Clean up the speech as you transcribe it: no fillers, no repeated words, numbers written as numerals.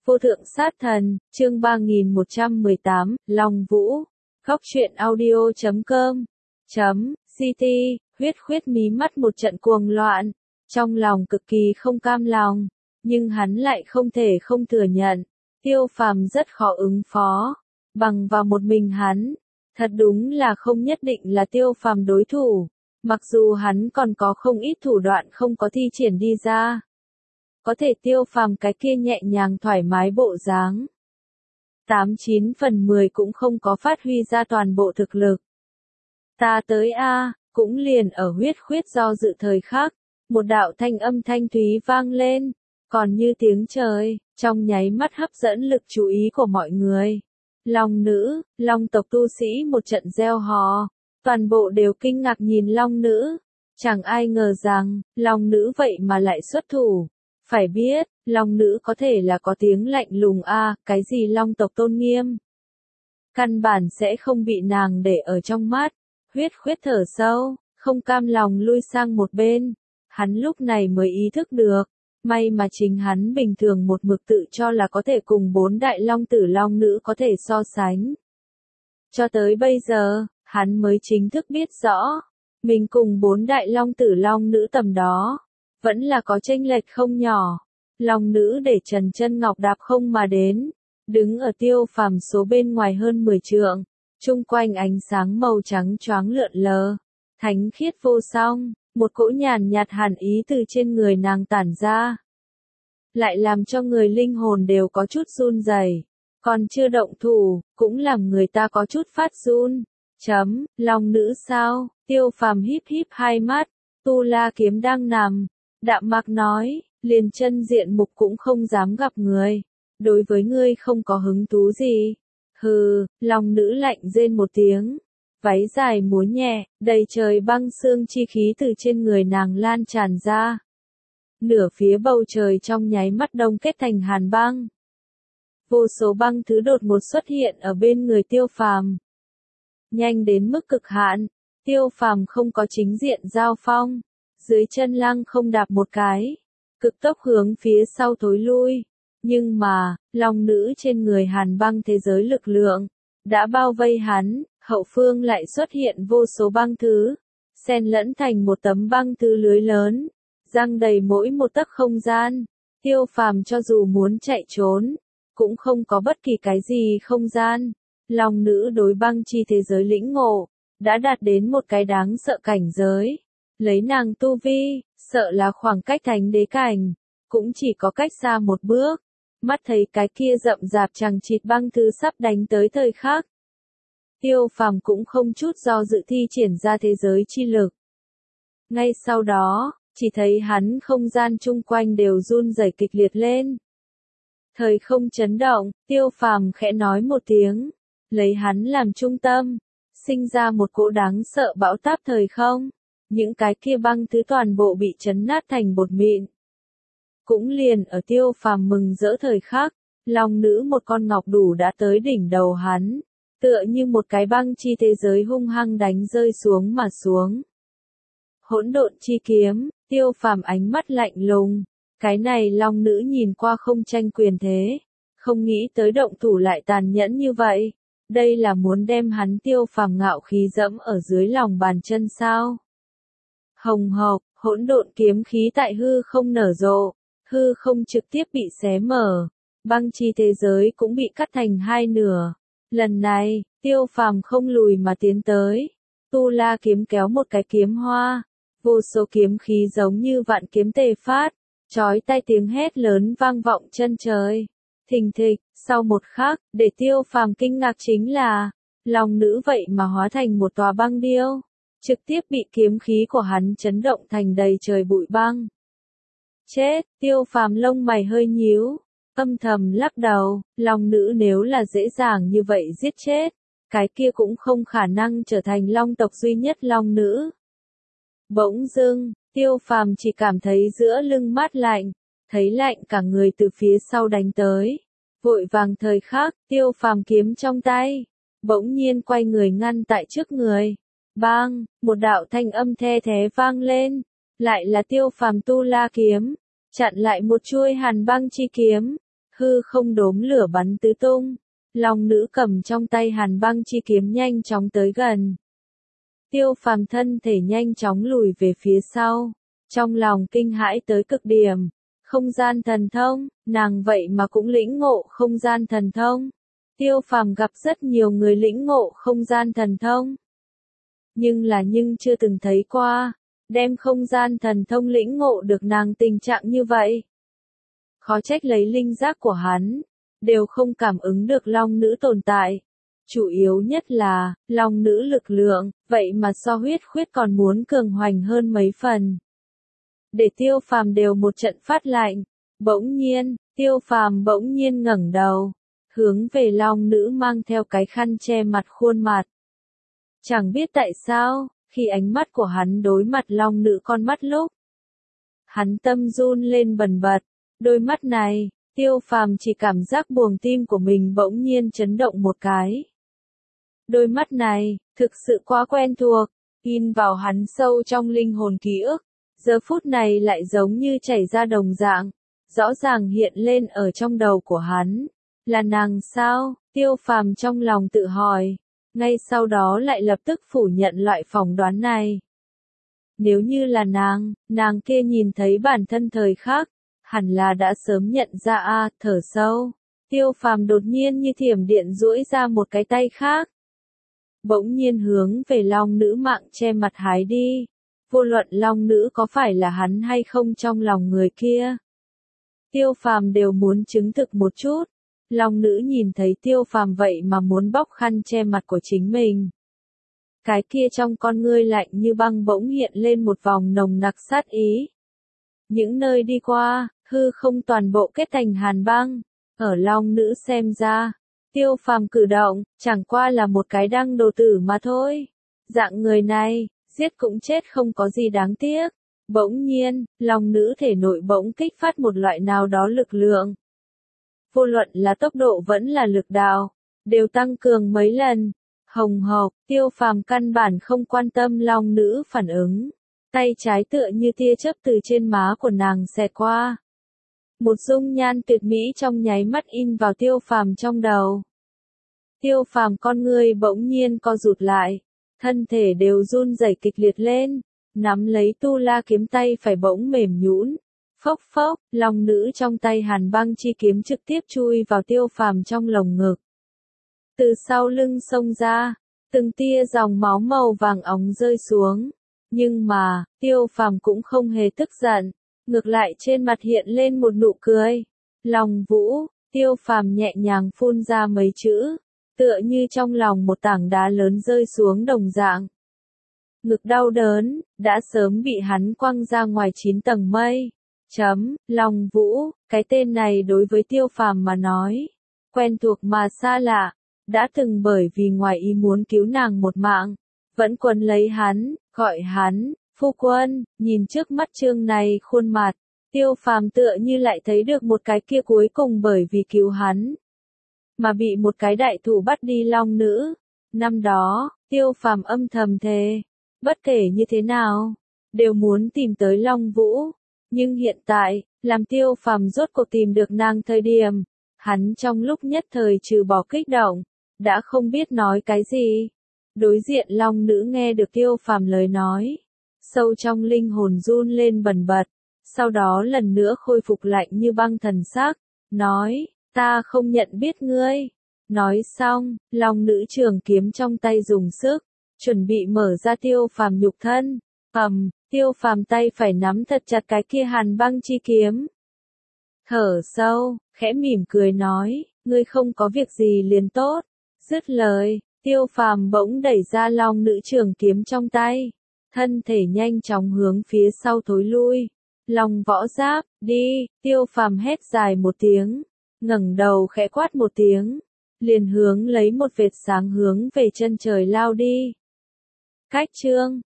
Vô thượng sát thần, chương 3118, Long Vũ. Góc truyện audio.com. CT, huyết khuyết mí mắt một trận cuồng loạn. Trong lòng cực kỳ không cam lòng, nhưng hắn lại không thể không thừa nhận. Tiêu Phàm rất khó ứng phó. Bằng vào một mình hắn, thật đúng là không nhất định là Tiêu Phàm đối thủ. Mặc dù hắn còn có không ít thủ đoạn không có thi triển đi ra. Có thể Tiêu Phàm cái kia nhẹ nhàng thoải mái bộ dáng. 89 phần 10 cũng không có phát huy ra toàn bộ thực lực. Ta tới a, cũng liền ở huyết khuyết do dự thời khắc, một đạo thanh âm thanh thúy vang lên, còn như tiếng trời, trong nháy mắt hấp dẫn lực chú ý của mọi người. Long nữ, Long tộc tu sĩ một trận reo hò, toàn bộ đều kinh ngạc nhìn Long nữ, chẳng ai ngờ rằng, Long nữ vậy mà lại xuất thủ. Phải biết, Long nữ có thể là có tiếng lạnh lùng a, cái gì Long tộc tôn nghiêm. Căn bản sẽ không bị nàng để ở trong mắt. Huyết khuyết thở sâu, không cam lòng lui sang một bên. Hắn lúc này mới ý thức được, may mà chính hắn bình thường một mực tự cho là có thể cùng 4 đại long tử long nữ có thể so sánh. Cho tới bây giờ, hắn mới chính thức biết rõ, mình cùng 4 đại long tử long nữ tầm đó, vẫn là có chênh lệch không nhỏ. Long nữ để Trần Chân Ngọc đạp không mà đến, đứng ở Tiêu Phàm số bên ngoài hơn 10 trượng, chung quanh ánh sáng màu trắng choáng lượn lờ, thánh khiết vô song, một cỗ nhàn nhạt hàn ý từ trên người nàng tản ra, lại làm cho người linh hồn đều có chút run rẩy, còn chưa động thủ, cũng làm người ta có chút phát run. Long nữ sao? Tiêu Phàm híp híp hai mắt, Tu La kiếm đang nằm, đạm mạc nói, liền chân diện mục cũng không dám gặp người, đối với ngươi không có hứng thú gì. Hừ, Long nữ lạnh rên một tiếng, váy dài múa nhẹ, đầy trời băng sương chi khí từ trên người nàng lan tràn ra. Nửa phía bầu trời trong nháy mắt đông kết thành hàn băng. Vô số băng thứ đột ngột xuất hiện ở bên người Tiêu Phàm. Nhanh đến mức cực hạn, Tiêu Phàm không có chính diện giao phong, dưới chân lăng không đạp một cái, cực tốc hướng phía sau thối lui. Nhưng mà, Long nữ trên người hàn băng thế giới lực lượng, đã bao vây hắn, hậu phương lại xuất hiện vô số băng thứ, xen lẫn thành một tấm băng thứ lưới lớn, giăng đầy mỗi một tấc không gian. Tiêu Phàm cho dù muốn chạy trốn, cũng không có bất kỳ cái gì không gian. Long nữ đối băng chi thế giới lĩnh ngộ, đã đạt đến một cái đáng sợ cảnh giới. Lấy nàng tu vi, sợ là khoảng cách thánh đế cảnh, cũng chỉ có cách xa một bước. Mắt thấy cái kia rậm rạp chằng chịt băng thứ sắp đánh tới thời khắc. Tiêu Phàm cũng không chút do dự thi triển ra thế giới chi lực. Ngay sau đó, chỉ thấy hắn không gian chung quanh đều run rẩy kịch liệt lên. Thời không chấn động, Tiêu Phàm khẽ nói một tiếng, lấy hắn làm trung tâm, sinh ra một cỗ đáng sợ bão táp thời không. Những cái kia băng thứ toàn bộ bị chấn nát thành bột mịn. Cũng liền ở Tiêu Phàm mừng rỡ thời khắc, Long nữ một con ngọc đủ đã tới đỉnh đầu hắn, tựa như một cái băng chi thế giới hung hăng đánh rơi xuống mà xuống. Hỗn độn chi kiếm, Tiêu Phàm ánh mắt lạnh lùng, cái này Long nữ nhìn qua không tranh quyền thế, không nghĩ tới động thủ lại tàn nhẫn như vậy, đây là muốn đem hắn Tiêu Phàm ngạo khí dẫm ở dưới lòng bàn chân sao? Hồng hộc, hỗn độn kiếm khí tại hư không nở rộ, hư không trực tiếp bị xé mở, băng chi thế giới cũng bị cắt thành hai nửa. Lần này, Tiêu Phàm không lùi mà tiến tới, Tu La kiếm kéo một cái kiếm hoa, vô số kiếm khí giống như vạn kiếm tề phát, chói tai tiếng hét lớn vang vọng chân trời. Thình thịch, sau một khắc, để Tiêu Phàm kinh ngạc chính là, Long nữ vậy mà hóa thành một tòa băng điêu, trực tiếp bị kiếm khí của hắn chấn động thành đầy trời bụi băng. Chết, Tiêu Phàm lông mày hơi nhíu, âm thầm lắc đầu, Long nữ nếu là dễ dàng như vậy giết chết, cái kia cũng không khả năng trở thành Long tộc duy nhất Long nữ. Bỗng dưng, Tiêu Phàm chỉ cảm thấy giữa lưng mát lạnh, thấy lạnh cả người từ phía sau đánh tới. Vội vàng thời khắc, Tiêu Phàm kiếm trong tay, bỗng nhiên quay người ngăn tại trước người. Bang, một đạo thanh âm the thé vang lên, lại là Tiêu Phàm Tu La kiếm, chặn lại một chuôi hàn băng chi kiếm. hư không đốm lửa bắn tứ tung. Long nữ cầm trong tay hàn băng chi kiếm nhanh chóng tới gần. Tiêu Phàm thân thể nhanh chóng lùi về phía sau, trong lòng kinh hãi tới cực điểm. Không gian thần thông, nàng vậy mà cũng lĩnh ngộ không gian thần thông. Tiêu Phàm gặp rất nhiều người lĩnh ngộ không gian thần thông, nhưng chưa từng thấy qua, đem không gian thần thông lĩnh ngộ được nàng tình trạng như vậy. Khó trách lấy linh giác của hắn, đều không cảm ứng được long nữ tồn tại. Chủ yếu nhất là, long nữ lực lượng, vậy mà so huyết khuyết còn muốn cường hoành hơn mấy phần. Để Tiêu Phàm đều một trận phát lạnh. Bỗng nhiên, Tiêu Phàm bỗng nhiên ngẩng đầu, hướng về long nữ mang theo cái khăn che mặt khuôn mặt. Chẳng biết tại sao, khi ánh mắt của hắn đối mặt long nữ con mắt lúc, hắn tâm run lên bần bật. Đôi mắt này, Tiêu Phàm chỉ cảm giác buồng tim của mình bỗng nhiên chấn động một cái. Đôi mắt này, thực sự quá quen thuộc, in vào hắn sâu trong linh hồn ký ức, giờ phút này lại giống như chảy ra đồng dạng, rõ ràng hiện lên ở trong đầu của hắn. Là nàng sao? Tiêu Phàm trong lòng tự hỏi, ngay sau đó lại lập tức phủ nhận loại phỏng đoán này. Nếu như là nàng kia nhìn thấy bản thân thời khắc, hẳn là đã sớm nhận ra thở sâu. Tiêu Phàm đột nhiên như thiểm điện duỗi ra một cái tay khác, bỗng nhiên hướng về long nữ mạng che mặt hái đi. Vô luận long nữ có phải là hắn hay không trong lòng người kia, Tiêu Phàm đều muốn chứng thực một chút. Long nữ nhìn thấy Tiêu Phàm vậy mà muốn bóc khăn che mặt của chính mình. Cái kia trong con ngươi lạnh như băng bỗng hiện lên một vòng nồng nặc sát ý. Những nơi đi qua, hư không toàn bộ kết thành hàn băng. Ở long nữ xem ra, Tiêu Phàm cử động, chẳng qua là một cái đăng đồ tử mà thôi. Dạng người này, giết cũng chết không có gì đáng tiếc. Bỗng nhiên, long nữ thể nội bỗng kích phát một loại nào đó lực lượng. Vô luận là tốc độ vẫn là lực đạo, đều tăng cường mấy lần. Hồng hộc, Tiêu Phàm căn bản không quan tâm long nữ phản ứng. Tay trái tựa như tia chớp từ trên má của nàng xẹt qua. Một dung nhan tuyệt mỹ trong nháy mắt in vào Tiêu Phàm trong đầu. Tiêu Phàm con ngươi bỗng nhiên co rụt lại, thân thể đều run rẩy kịch liệt lên, nắm lấy tu la kiếm tay phải bỗng mềm nhũn. Phốc phốc, long nữ trong tay hàn băng chi kiếm trực tiếp chui vào Tiêu Phàm trong lồng ngực. Từ sau lưng xông ra, từng tia dòng máu màu vàng óng rơi xuống. Nhưng mà, Tiêu Phàm cũng không hề tức giận, ngược lại trên mặt hiện lên một nụ cười. Long Vũ, Tiêu Phàm nhẹ nhàng phun ra mấy chữ, tựa như trong lòng một tảng đá lớn rơi xuống đồng dạng. Ngực đau đớn, đã sớm bị hắn quăng ra ngoài 9 tầng mây. Long Vũ, cái tên này đối với Tiêu Phàm mà nói, quen thuộc mà xa lạ, đã từng bởi vì ngoài ý muốn cứu nàng một mạng, vẫn quấn lấy hắn, gọi hắn, phu quân. Nhìn trước mắt trương này khuôn mặt, Tiêu Phàm tựa như lại thấy được một cái kia cuối cùng bởi vì cứu hắn, mà bị một cái đại thủ bắt đi long nữ. Năm đó, Tiêu Phàm âm thầm thề, bất kể như thế nào, đều muốn tìm tới Long Vũ. Nhưng hiện tại, làm Tiêu Phàm rốt cuộc tìm được nàng thời điểm, hắn trong lúc nhất thời trừ bỏ kích động, đã không biết nói cái gì. Đối diện long nữ nghe được Tiêu Phàm lời nói, sâu trong linh hồn run lên bần bật, sau đó lần nữa khôi phục lạnh như băng thần sắc, nói, ta không nhận biết ngươi. Nói xong, long nữ trường kiếm trong tay dùng sức, chuẩn bị mở ra Tiêu Phàm nhục thân. Tiêu Phàm tay phải nắm thật chặt cái kia hàn băng chi kiếm. Thở sâu, khẽ mỉm cười nói, ngươi không có việc gì liền tốt. Dứt lời, Tiêu Phàm bỗng đẩy ra long nữ trường kiếm trong tay, thân thể nhanh chóng hướng phía sau thối lui. Long võ giáp, đi. Tiêu Phàm hét dài một tiếng, ngẩng đầu khẽ quát một tiếng, liền hướng lấy một vệt sáng hướng về chân trời lao đi. Cách chương